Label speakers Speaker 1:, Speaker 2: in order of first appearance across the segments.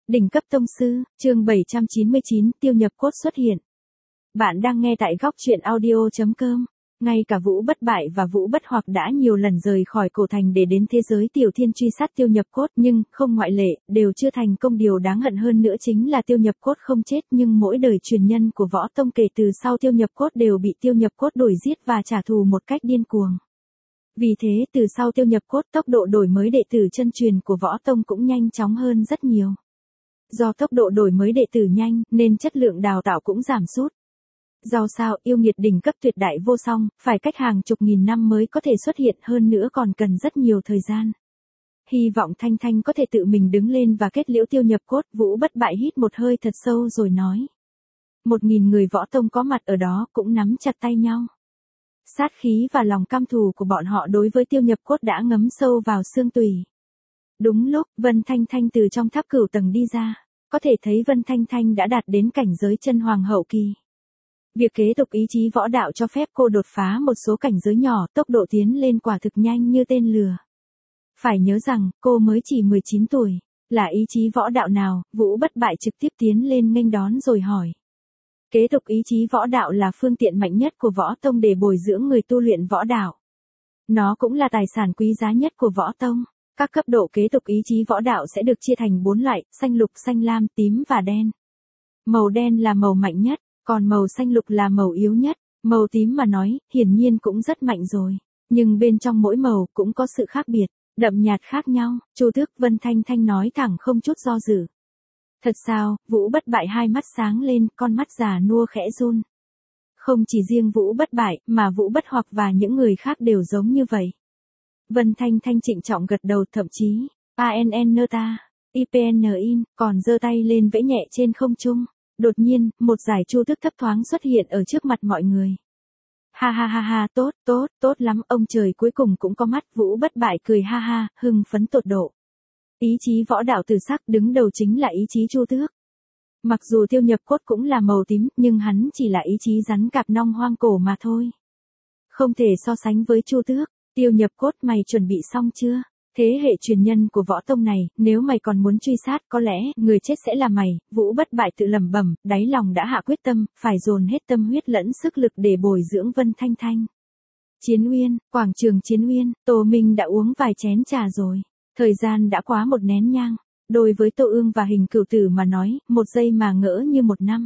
Speaker 1: Đỉnh cấp tông sư, chương 799, tiêu nhập cốt xuất hiện. Bạn đang nghe tại góc truyện audio.com. Ngay cả Vũ Bất Bại và Vũ Bất Hoặc đã nhiều lần rời khỏi cổ thành để đến thế giới tiểu thiên truy sát tiêu nhập cốt, nhưng không ngoại lệ, đều chưa thành công. Điều đáng hận hơn nữa chính là tiêu nhập cốt không chết, nhưng mỗi đời truyền nhân của võ tông kể từ sau tiêu nhập cốt đều bị tiêu nhập cốt đuổi giết và trả thù một cách điên cuồng. Vì thế từ sau tiêu nhập cốt, tốc độ đổi mới đệ tử chân truyền của võ tông cũng nhanh chóng hơn rất nhiều. Do tốc độ đổi mới đệ tử nhanh, nên chất lượng đào tạo cũng giảm sút. Do sao, yêu nghiệt đỉnh cấp tuyệt đại vô song, phải cách hàng chục nghìn năm mới có thể xuất hiện, hơn nữa còn cần rất nhiều thời gian. Hy vọng Thanh Thanh có thể tự mình đứng lên và kết liễu tiêu nhập cốt. Vũ Bất Bại hít một hơi thật sâu rồi nói. 1000 người võ tông có mặt ở đó cũng nắm chặt tay nhau. Sát khí và lòng căm thù của bọn họ đối với tiêu nhập cốt đã ngấm sâu vào xương tủy. Đúng lúc, Vân Thanh Thanh từ trong tháp cửu tầng đi ra, có thể thấy Vân Thanh Thanh đã đạt đến cảnh giới chân hoàng hậu kỳ. Việc kế tục ý chí võ đạo cho phép cô đột phá một số cảnh giới nhỏ, tốc độ tiến lên quả thực nhanh như tên lửa. Phải nhớ rằng, cô mới chỉ 19 tuổi, là ý chí võ đạo nào? Vũ Bất Bại trực tiếp tiến lên nghênh đón rồi hỏi. Kế tục ý chí võ đạo là phương tiện mạnh nhất của võ tông để bồi dưỡng người tu luyện võ đạo. Nó cũng là tài sản quý giá nhất của võ tông. Các cấp độ kế tục ý chí võ đạo sẽ được chia thành 4 loại: xanh lục, xanh lam, tím và đen. Màu đen là màu mạnh nhất, còn màu xanh lục là màu yếu nhất. Màu tím mà nói, hiển nhiên cũng rất mạnh rồi. Nhưng bên trong mỗi màu cũng có sự khác biệt, đậm nhạt khác nhau. Chu Tước, Vân Thanh Thanh nói thẳng không chút do dự. Thật sao? Vũ Bất Bại hai mắt sáng lên, con mắt già nua khẽ run. Không chỉ riêng Vũ Bất Bại, mà Vũ Bất Hoặc và những người khác đều giống như vậy. Vân Thanh Thanh trịnh trọng gật đầu, thậm chí, ANNTA, IPNIN, còn giơ tay lên vẫy nhẹ trên không trung. Đột nhiên, một giải chu tước thấp thoáng xuất hiện ở trước mặt mọi người. Ha ha ha ha, tốt lắm, ông trời cuối cùng cũng có mắt. Vũ Bất Bại cười ha ha, hưng phấn tột độ. Ý chí võ đạo tử sắc, đứng đầu chính là ý chí chu tước. Mặc dù tiêu nhập cốt cũng là màu tím, nhưng hắn chỉ là ý chí rắn cạp nong hoang cổ mà thôi. Không thể so sánh với chu tước. Tiêu nhập cốt, mày chuẩn bị xong chưa? Thế hệ truyền nhân của võ tông này, nếu mày còn muốn truy sát, có lẽ người chết sẽ là mày. Vũ Bất Bại tự lẩm bẩm, đáy lòng đã hạ quyết tâm, phải dồn hết tâm huyết lẫn sức lực để bồi dưỡng Vân Thanh Thanh. Chiến Uyên, quảng trường Chiến Uyên, Tô Minh đã uống vài chén trà rồi. Thời gian đã quá một nén nhang. Đối với Tô Ương và Hình Cửu Tử mà nói, một giây mà ngỡ như một năm.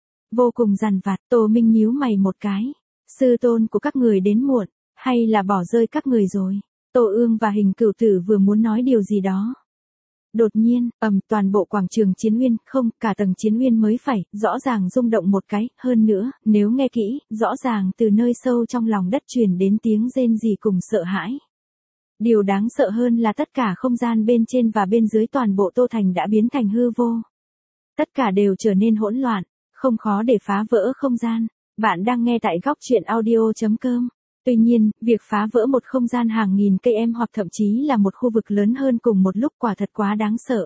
Speaker 1: Vô cùng dằn vặt. Tô Minh nhíu mày một cái. Sư tôn của các người đến muộn, hay là bỏ rơi các người rồi? Tô Ương và Hình Cửu Tử vừa muốn nói điều gì đó. Đột nhiên, toàn bộ quảng trường Chiến Uyên, không, cả tầng Chiến Uyên mới phải, rõ ràng rung động một cái. Hơn nữa, nếu nghe kỹ, rõ ràng từ nơi sâu trong lòng đất truyền đến tiếng rên rỉ cùng sợ hãi. Điều đáng sợ hơn là tất cả không gian bên trên và bên dưới toàn bộ Tô Thành đã biến thành hư vô. Tất cả đều trở nên hỗn loạn, không khó để phá vỡ không gian. Bạn đang nghe tại góc truyện audio.com. Tuy nhiên, việc phá vỡ một không gian hàng nghìn cây hoặc thậm chí là một khu vực lớn hơn cùng một lúc quả thật quá đáng sợ.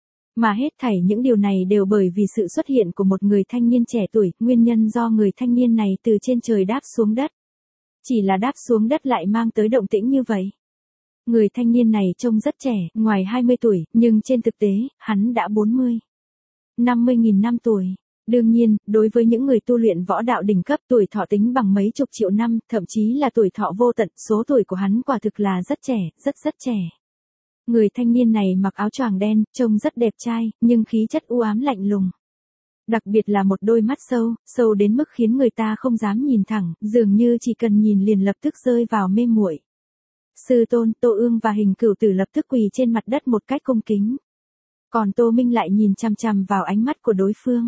Speaker 1: Mà hết thảy những điều này đều bởi vì sự xuất hiện của một người thanh niên trẻ tuổi, nguyên nhân do người thanh niên này từ trên trời đáp xuống đất. Chỉ là đáp xuống đất lại mang tới động tĩnh như vậy. Người thanh niên này trông rất trẻ, ngoài 20 tuổi, nhưng trên thực tế, hắn đã 40. 50.000 năm tuổi. Đương nhiên, đối với những người tu luyện võ đạo đỉnh cấp, tuổi thọ tính bằng mấy chục triệu năm, thậm chí là tuổi thọ vô tận, số tuổi của hắn quả thực là rất trẻ, rất trẻ. Người thanh niên này mặc áo choàng đen, trông rất đẹp trai, nhưng khí chất u ám lạnh lùng. Đặc biệt là một đôi mắt sâu đến mức khiến người ta không dám nhìn thẳng, dường như chỉ cần nhìn liền lập tức rơi vào mê muội. Sư tôn, Tô Ương và Hình Cửu Tử lập tức quỳ trên mặt đất một cách cung kính. Còn Tô Minh lại nhìn chằm chằm vào ánh mắt của đối phương.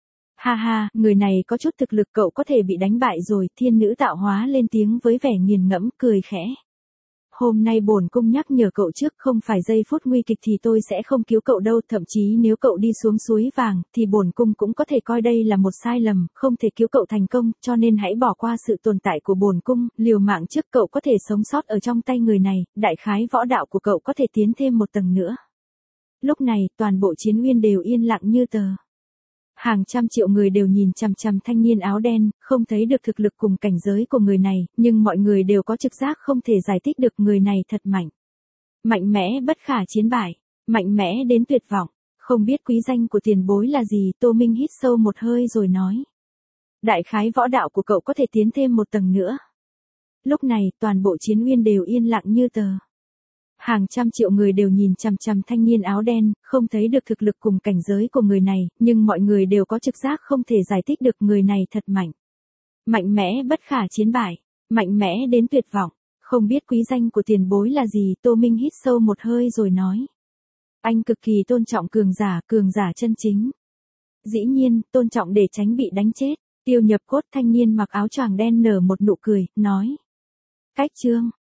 Speaker 1: Ha ha, người này có chút thực lực, cậu có thể bị đánh bại rồi. Thiên nữ tạo hóa lên tiếng với vẻ nghiền ngẫm, cười khẽ. Hôm nay bổn cung nhắc nhở cậu trước, không phải giây phút nguy kịch thì tôi sẽ không cứu cậu đâu, thậm chí nếu cậu đi xuống suối vàng, thì bổn cung cũng có thể coi đây là một sai lầm, không thể cứu cậu thành công, cho nên hãy bỏ qua sự tồn tại của bổn cung, liều mạng trước. Cậu có thể sống sót ở trong tay người này, đại khái võ đạo của cậu có thể tiến thêm một tầng nữa. Lúc này, toàn bộ Chiến Uyên đều yên lặng như tờ. Hàng trăm triệu người đều nhìn chằm chằm thanh niên áo đen, không thấy được thực lực cùng cảnh giới của người này, nhưng mọi người đều có trực giác không thể giải thích được, người này thật mạnh. Mạnh mẽ bất khả chiến bại, mạnh mẽ đến tuyệt vọng. Không biết quý danh của tiền bối là gì, Tô Minh hít sâu một hơi rồi nói. Đại khái võ đạo của cậu có thể tiến thêm một tầng nữa. Lúc này, toàn bộ chiến uyên đều yên lặng như tờ. Hàng trăm triệu người đều nhìn chằm chằm thanh niên áo đen, không thấy được thực lực cùng cảnh giới của người này, nhưng mọi người đều có trực giác không thể giải thích được người này thật mạnh. Mạnh mẽ bất khả chiến bại, mạnh mẽ đến tuyệt vọng. Không biết quý danh của tiền bối là gì, Tô Minh hít sâu một hơi rồi nói. Anh cực kỳ tôn trọng cường giả chân chính. Dĩ nhiên, tôn trọng để tránh bị đánh chết. Tiêu Nhập Cốt thanh niên mặc áo choàng đen nở một nụ cười, nói. Cách chương.